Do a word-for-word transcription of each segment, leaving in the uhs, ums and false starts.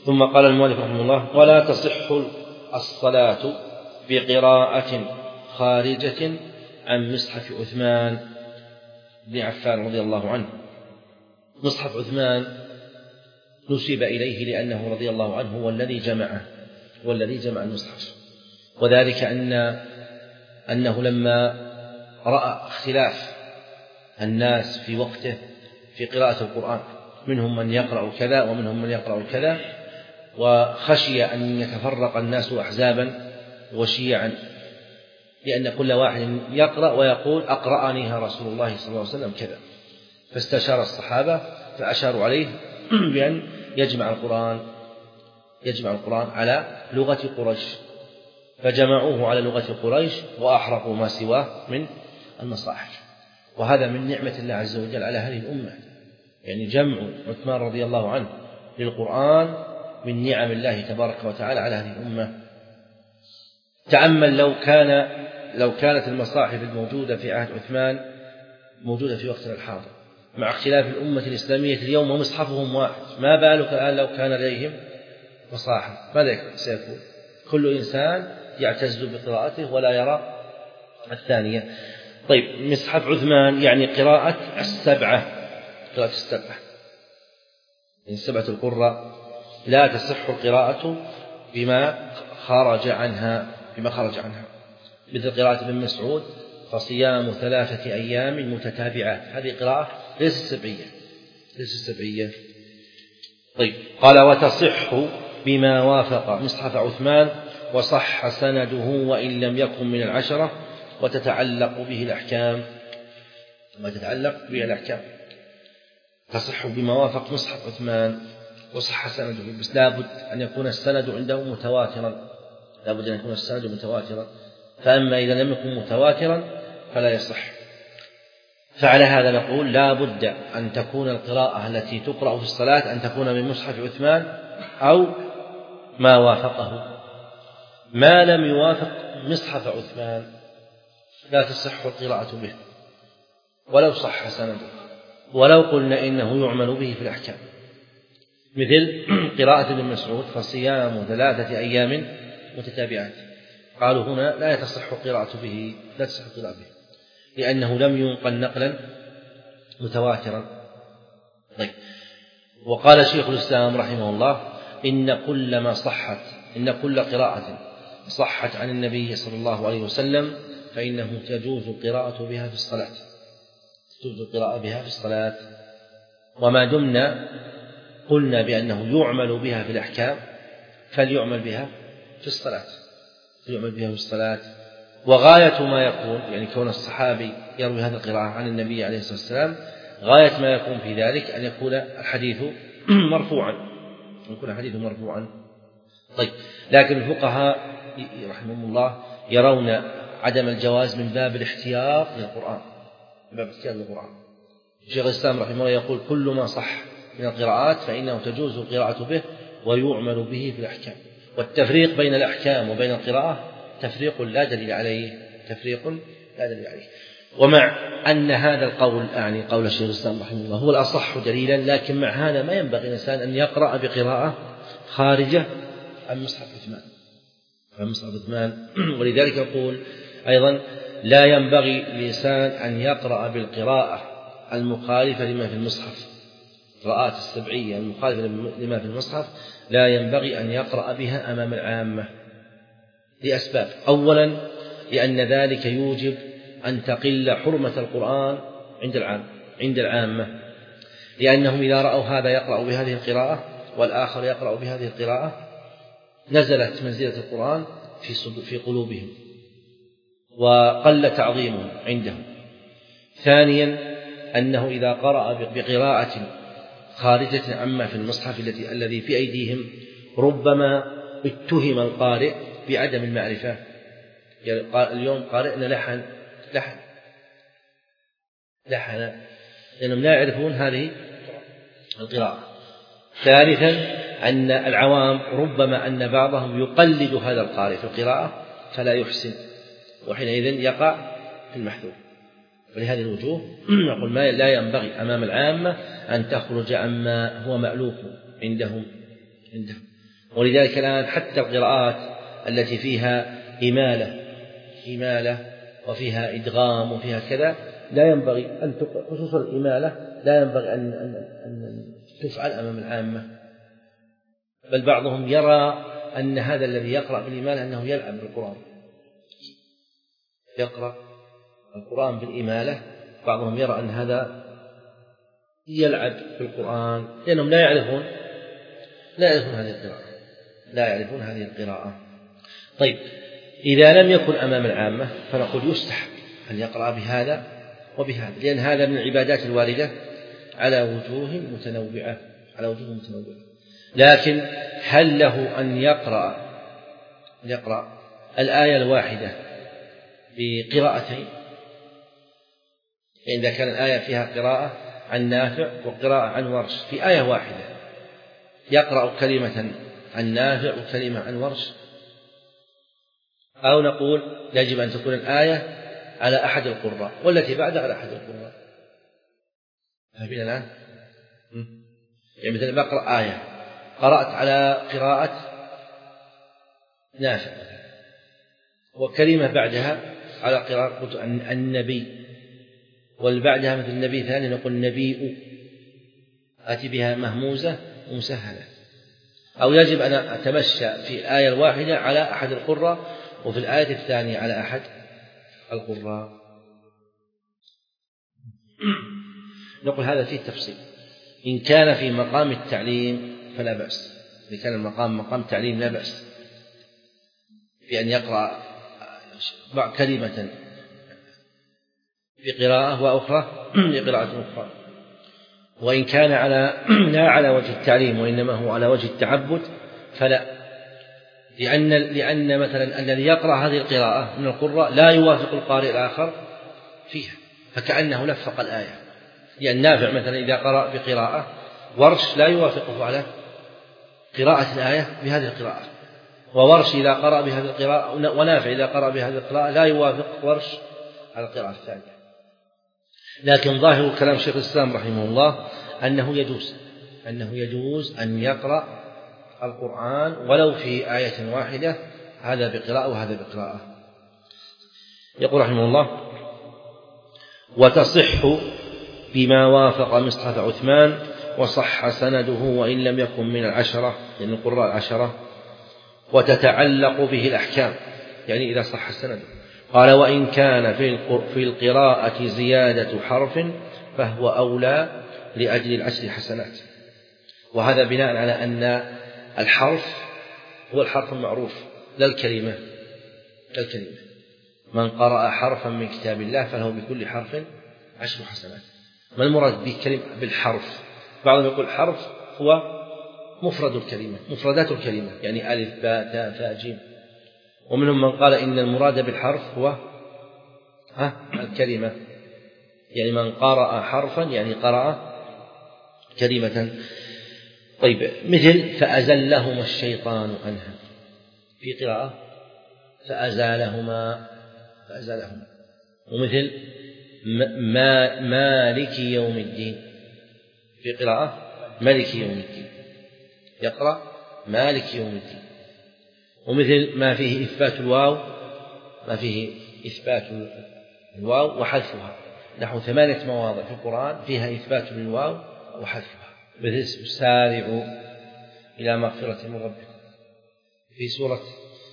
ثم قال المؤلف رحمه الله: ولا تصح الصلاة بقراءة خارجة عن مصحف عثمان بن عفان رضي الله عنه. مصحف عثمان نسب إليه لأنه رضي الله عنه هو الذي جمعه هو الذي جمع المصحف، وذلك أن أنه لما رأى اختلاف الناس في وقته في قراءة القرآن، منهم من يقرأ كذا ومنهم من يقرأ كذا، وخشي أن يتفرق الناس أحزابا وشيعا، لأن كل واحد يقرأ ويقول أقرأنيها رسول الله صلى الله عليه وسلم كذا، فاستشار الصحابة فأشاروا عليه بأن يجمع القرآن يجمع القرآن على لغة قريش، فجمعوه على لغة قريش وأحرقوا ما سواه من المصاحف. وهذا من نعمة الله عز وجل على هذه الأمة، يعني جمع عثمان رضي الله عنه للقرآن من نعم الله تبارك وتعالى على هذه الأمة. تأمل لو كان لو كانت المصاحف الموجودة في عهد عثمان موجودة في وقتنا الحاضر، مع اختلاف الأمة الإسلامية اليوم ومصحفهم واحد، ما بالك الآن لو كان لديهم مصاحف؟ ماذا سيكون؟ كل إنسان يعتز بقراءته ولا يرى الثانية. طيب، مصحف عثمان يعني قراءة السبعة قراءة السبعة من سبعة القراء، لا تصح القراءة بما خرج عنها بما خرج عنها مثل قراءة ابن مسعود: فصيام ثلاثة أيام متتابعات. هذه قراءة ليست سبعية ليست سبعية. طيب، قال: وتصح بما وافق مصحف عثمان وصح سنده وإن لم يكن من العشرة، وتتعلق به الأحكام وتتعلق به الأحكام تصح بما وافق مصحف عثمان وصح سنده، بس لابد أن يكون السند عنده متواترا لابد أن يكون السند متواترا فأما إذا لم يكن متواترا فلا يصح. فعلى هذا نقول لا بد أن تكون القراءة التي تقرأ في الصلاة أن تكون من مصحف عثمان أو ما وافقه. ما لم يوافق مصحف عثمان لا تصح القراءة به ولو صح سنده، ولو قلنا إنه يعمل به في الأحكام، مثل قراءة ابن مسعود: فصيام ثلاثة أيام متتابعات. قالوا هنا لا تصح القراءة به لا تصح القراءة به لأنه لم ينقل نقلا متواترا. طيب، وقال شيخ الإسلام رحمه الله: إن كل ما صحت إن كل قراءة صحت عن النبي صلى الله عليه وسلم فإنه تجوز القراءة بها في الصلاة تجوز القراءة بها في الصلاة وما دمنا قلنا بأنه يعمل بها في الأحكام فليعمل بها في الصلاة فليعمل بها في الصلاة وغاية ما يكون، يعني كون الصحابي يروي هذه القراءة عن النبي عليه الصلاة والسلام، غاية ما يكون في ذلك أن يكون الحديث مرفوعا يكون الحديث مرفوعا. طيب، لكن الفقهاء رحمهم الله يرون عدم الجواز من باب الاحتياط للقرآن من باب الاحتياط للقرآن. شيخ الإسلام رحمه الله يقول: كل ما صح من القراءات فإنه تجوز القراءة به ويعمل به في الأحكام. والتفريق بين الأحكام وبين القراءة تفريق لا دليل عليه تفريق لا دليل عليه ومع أن هذا القول يعني قول الشيخ الإسلام رحمه الله هو الأصح دليلا، لكن مع هذا ما ينبغي الإنسان أن يقرأ بقراءة خارجة عن مصحف عثمان عن مصحف عثمان ولذلك يقول أيضا: لا ينبغي للإنسان أن يقرأ بالقراءة المخالفة لما في المصحف. القراءات السبعية المخالفة لما في المصحف لا ينبغي أن يقرأ بها أمام العامة لأسباب: أولا، لأن ذلك يوجب أن تقل حرمة القرآن عند العام عند العامة، لأنهم إذا رأوا هذا يقرأ بهذه القراءة والآخر يقرأ بهذه القراءة نزلت منزلة القرآن في في قلوبهم وقل تعظيمه عندهم. ثانيا، أنه إذا قرأ بقراءة خارجة عما في المصحف التي الذي في أيديهم ربما اتهم القارئ بعدم المعرفة. يعني اليوم قارئنا لحن لحن لحن لأنهم لا يعرفون هذه القراءة. ثالثا، أن العوام ربما أن بعضهم يقلد هذا القارئ في القراءة فلا يحسن، وحينئذ يقع في المحذور. ولهذه الوجوه نقول ما لا ينبغي أمام العامة أن تخرج عما هو مألوف عندهم عندهم ولذلك الآن حتى القراءات التي فيها إمالة إمالة وفيها إدغام وفيها كذا لا ينبغي أن تقرأ، خصوصا الإمالة لا ينبغي أن, أن, أن تفعل أمام العامة، بل بعضهم يرى أن هذا الذي يقرأ بالإمالة أنه يلعب بالقرآن، يقرأ القرآن بالإمالة، بعضهم يرى أن هذا يلعب بالقرآن لأنهم لا يعرفون لا يعرفون هذه القراءة لا يعرفون هذه القراءة. طيب، إذا لم يكن أمام العامة فنقول يستحب أن يقرأ بهذا وبهذا، لأن هذا من العبادات الواردة على وجوه متنوعة على وجوه متنوعة. لكن هل له أن يقرأ يقرأ الآية الواحدة بقراءتين؟ إذا كان الآية فيها قراءة عن نافع وقراءة عن ورش في آية واحدة، يقرأ كلمة عن نافع وكلمة عن ورش، أو نقول يجب أن تكون الآية على أحد القراء والتي بعدها على أحد القراء. فهمنا الآن؟ يعني مثلا بقرأ آية قرأت على قراءة نافع وكلمة بعدها على قراءة النبي، والبعدها مثل النبي ثاني نقول نبيء، آتي بها مهموزة ومسهلة. أو يجب أن أتمشى في الآية الواحدة على أحد القراء وفي الآية الثانية على أحد القراء. نقول هذا فيه تفصيل. إن كان في مقام التعليم فلا بأس، إذا كان المقام مقام تعليم لا بأس بأن يقرأ كلمة بقراءة وأخرى بقراءة أخرى. وإن كان على لا على وجه التعليم وإنما هو على وجه التعبد فلا، لأن لأن مثلا الذي يقرأ هذه القراءة من القراء لا يوافق القارئ الآخر فيها، فكأنه لفق الآية. لأن نافع مثلا إذا قرأ بقراءة ورش لا يوافقه على قراءة الآية بهذه القراءة، وورش إذا قرأ بهذه القراءة ونافع إذا قرأ بهذه القراءة لا يوافق ورش على القراءة الثانية. لكن ظاهر كلام شيخ الإسلام رحمه الله أنه يجوز أنه يجوز أن يقرأ القرآن ولو في آية واحدة، هذا بقراءة وهذا بقراءة. يقول رحمه الله: وتصح بما وافق مصحف عثمان وصح سنده وإن لم يكن من العشرة، يعني القراء العشرة، وتتعلق به الأحكام، يعني إذا صح سنده. قال: وإن كان في القراءة زيادة حرف فهو أولى لأجل العشر حسنات. وهذا بناء على أن الحرف هو الحرف المعروف لا الكلمة لا الكلمة. من قرأ حرفا من كتاب الله فله بكل حرف عشر حسنات. ما المراد بالكلمة بالحرف؟ بعضهم يقول حرف هو مفرد الكلمة، مفردات الكلمة، يعني ألف باء تاء ثاء جيم. ومنهم من قال إن المراد بالحرف هو ها الكلمة، يعني من قرأ حرفا يعني قرأ كلمة. طيب، مثل فأزلهما الشيطان عنها، في قراءة فأزالهما فأزالهما. ومثل ما مالك يوم الدين، في قراءة مالك يوم الدين، يقرأ مالك يوم الدين. ومثل ما فيه إثبات الواو ما فيه إثبات الواو وحذفها، نحو ثمانية مواضع في القرآن فيها إثبات للواو وحذفها، مثل سارعوا إلى مغفرة من ربكم، في سورة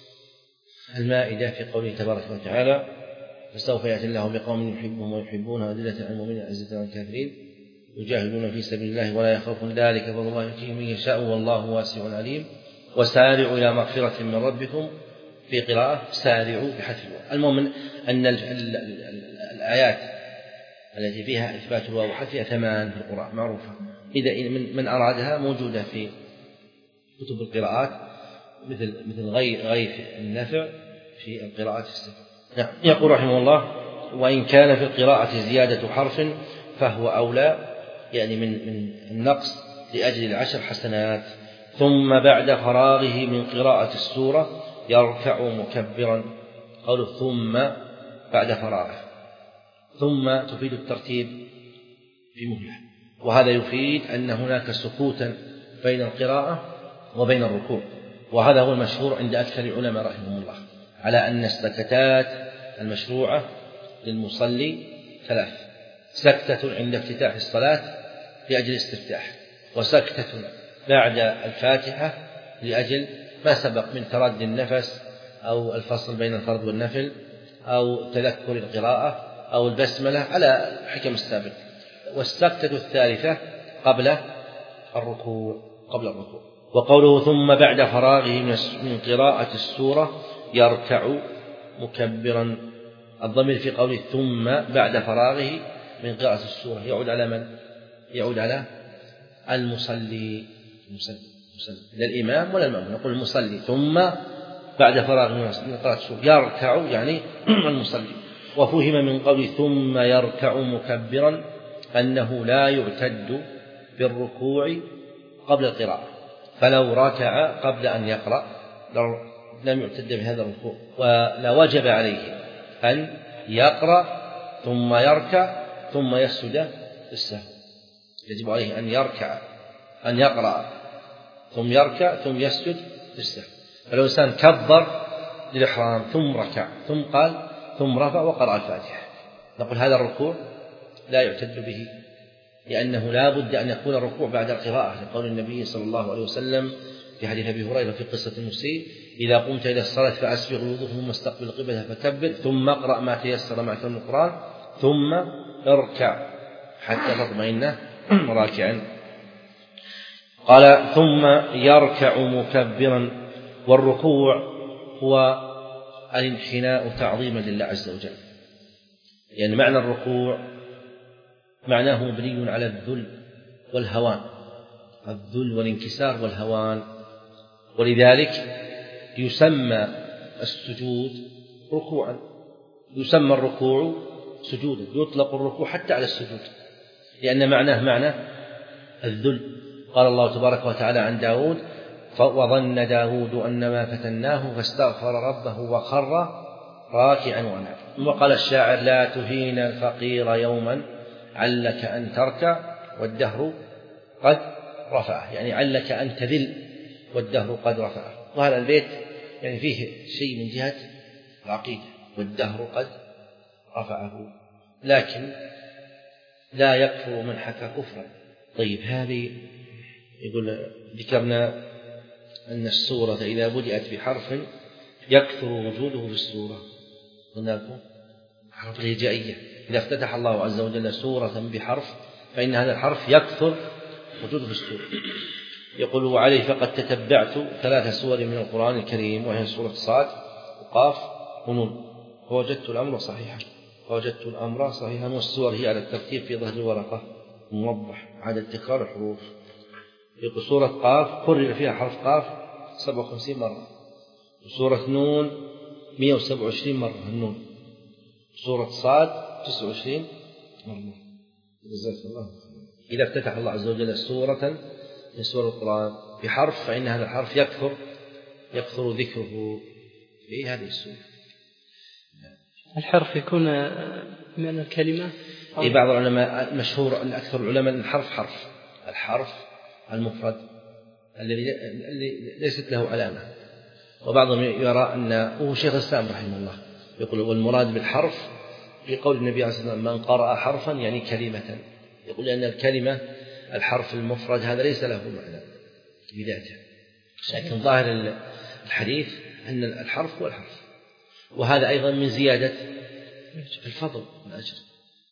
المائدة في قوله تبارك وتعالى: فسوف يأتي الله بقوم يحبهم ويحبونه أذلة على المؤمنين أعزة على الكافرين يجاهدون في سبيل الله ولا يخافون ذلك فضل الله يؤتيه من يشاء والله واسع عليم. وسارعوا إلى مغفرة من ربكم، في قراءة سارعوا بحذف الواو. المهم أن الآيات التي فيها إثبات الواو وحذفها ثمان في القرآن معروفة، إذا من أرادها موجودة في كتب القراءات، مثل مثل غيث النافع في القراءات السبع. نعم. يقول رحمه الله: وإن كان في القراءة زيادة حرف فهو أولى، يعني من من النقص لأجل العشر حسنات. ثم بعد فراغه من قراءة السورة يركع مكبرا. قوله ثم بعد فراغه، ثم تفيد الترتيب في مهلة، وهذا يفيد أن هناك سكوتا بين القراءة وبين الركوع، وهذا هو المشهور عند أكثر العلماء رحمهم الله على أن السكتات المشروعة للمصلي ثلاث: سكتة عند افتتاح الصلاة لأجل الاستفتاح، وسكتة بعد الفاتحة لأجل ما سبق من تردي النفس أو الفصل بين الفرض والنفل أو تذكر القراءة أو البسملة على الحكم السابق، والسكتة الثالثة قبل الركوع قبل الركوع. وقوله ثم بعد فراغه من قراءة السورة يركع مكبرا، الضمير في قوله ثم بعد فراغه من قراءة السورة يعود على من؟ يعود على المصلي المصلي لا الإمام ولا المأمون، نقول المصلي ثم بعد فراغه من قراءة السورة يركع يعني المصلي. وفهم من قوله ثم يركع مكبرا أنه لا يعتد بالركوع قبل القراءة، فلو ركع قبل أن يقرأ لم يعتد بهذا الركوع، ولا وجب عليه أن يقرأ ثم يركع ثم يسجد للسهو، يجب عليه أن يركع أن يقرأ ثم يركع ثم يسجد للسهو. فلو إنسان كبر للإحرام ثم ركع ثم قال ثم رفع وقرأ الفاتحة، نقول هذا الركوع لا يعتد به، لأنه لا بد أن يكون الركوع بعد القراءة، لقول النبي صلى الله عليه وسلم في حديث أبي هريرة في قصة المسيء: إذا قمت إلى الصلاة فأسبغ الوضوء ثم استقبل القبلة فكبر ثم اقرأ ما تيسر معك من القرآن ثم اركع حتى تطمئن راكعا. قال ثم يركع مكبرا، والركوع هو الانحناء تعظيما لله عز وجل، يعني معنى الركوع معناه مبني على الذل والهوان، الذل والانكسار والهوان، ولذلك يسمى السجود ركوعا، يسمى الركوع سجودا، يطلق الركوع حتى على السجود لأن معناه معنى الذل. قال الله تبارك وتعالى عن داود: وظن داود أنما فتناه فاستغفر ربه وخر راكعا وأناب. وقال الشاعر: لا تهين الفقير يوما علك أن تركع والدهر قد رفعه، يعني علك أن تذل والدهر قد رفعه. وهذا البيت يعني فيه شيء من جهة العقيدة، والدهر قد رفعه، لكن لا يكفر من حكى كفرا. طيب هذه يقول ذكرنا أن السورة إذا بدأت بحرف يكثر وجوده في السورة، قلنا لكم حرف الهجائية، إذا افتتح الله عز وجل سورة بحرف فإن هذا الحرف يكثر وجوده في السورة. يقول: وعليه فقد تتبعت ثلاث سور من القرآن الكريم، وهي سورة صاد وقاف ونون، فوجدت الأمر صحيحا فوجدت الأمر صحيحا والسور هي على الترتيب في ظهر الورقة موضح عدد تكرار الحروف. يقول: سورة قاف كرر فيها حرف قاف سبعة وخمسين مرة، وسورة نون مئة وسبعة وعشرين مرة النون، سورة صاد تسعة وعشرين مرة. جزاك الله. إذا افتتح الله عز وجل سورة من سور القرآن بحرف فإن هذا الحرف يكثر يكثر ذكره في هذه السورة. الحرف يكون من الكلمة. أي بعض العلماء مشهور أن أكثر العلماء أن الحرف حرف الحرف المفرد الذي ليست له علامة، وبعضهم يرى أنه شيخ الإسلام رحمه الله يقول: والمراد بالحرف في قول النبي عليه الصلاة والسلام: من قرأ حرفا يعني كلمة، يقول لأن الكلمة الحرف المفرد هذا ليس له معنى بذاته، لكن ظاهر الحديث أن الحرف هو الحرف، وهذا أيضا من زيادة الفضل والأجر.